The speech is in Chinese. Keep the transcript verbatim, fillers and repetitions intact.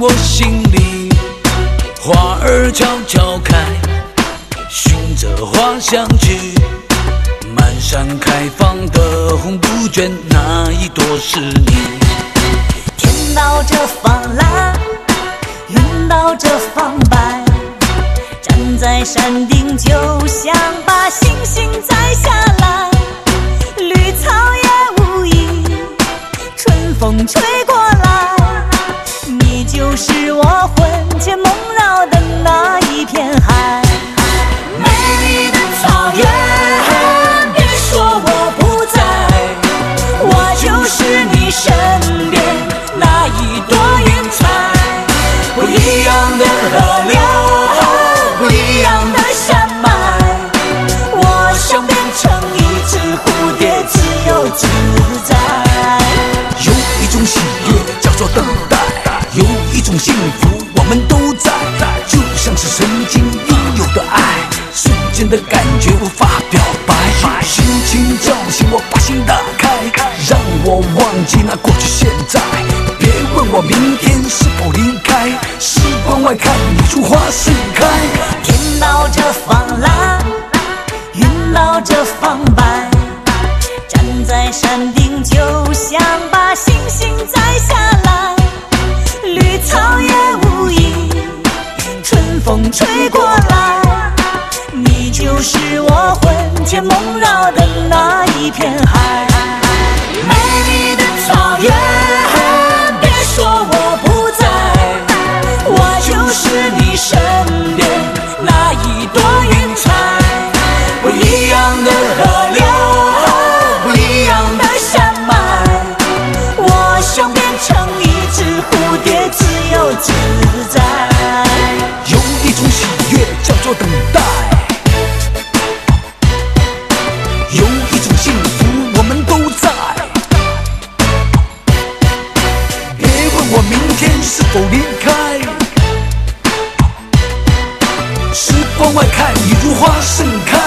我心里，花儿悄悄开，寻着花香去。满山开放的红杜鹃，那一朵是你。 天道这方蓝，云道这方白，站在山顶就想把星星摘下来。绿草也无意，春风吹过来，你就是我魂牵梦绕的那一片海。美丽的草原，别说我不在，我就是你身边那一朵云彩。不一样的河流，不一样的山脉，我想变成一只蝴蝶，自由自在。 有一种喜悦叫做等待，有一种幸福我们都在，就像是曾经拥有的爱，瞬间的感觉无法表白。心情叫醒我，把心打开，让我忘记那过去现在。别问我明天是否离开，时光外看一株花盛开。 天道这方蓝，云道这方白，站在山顶就想把星星摘下来。绿草也无意，春风吹过来，你就是我魂牵梦绕的那一片海。美丽的草原，别说我不在，我就是你身边那一朵云彩。不一样的河流，不一样的山脉，我想变成一只蝴蝶，自由自在。 有一种喜悦叫做等待，有一种幸福我们都在。别问我明天是否离开，时光外看一如花盛开。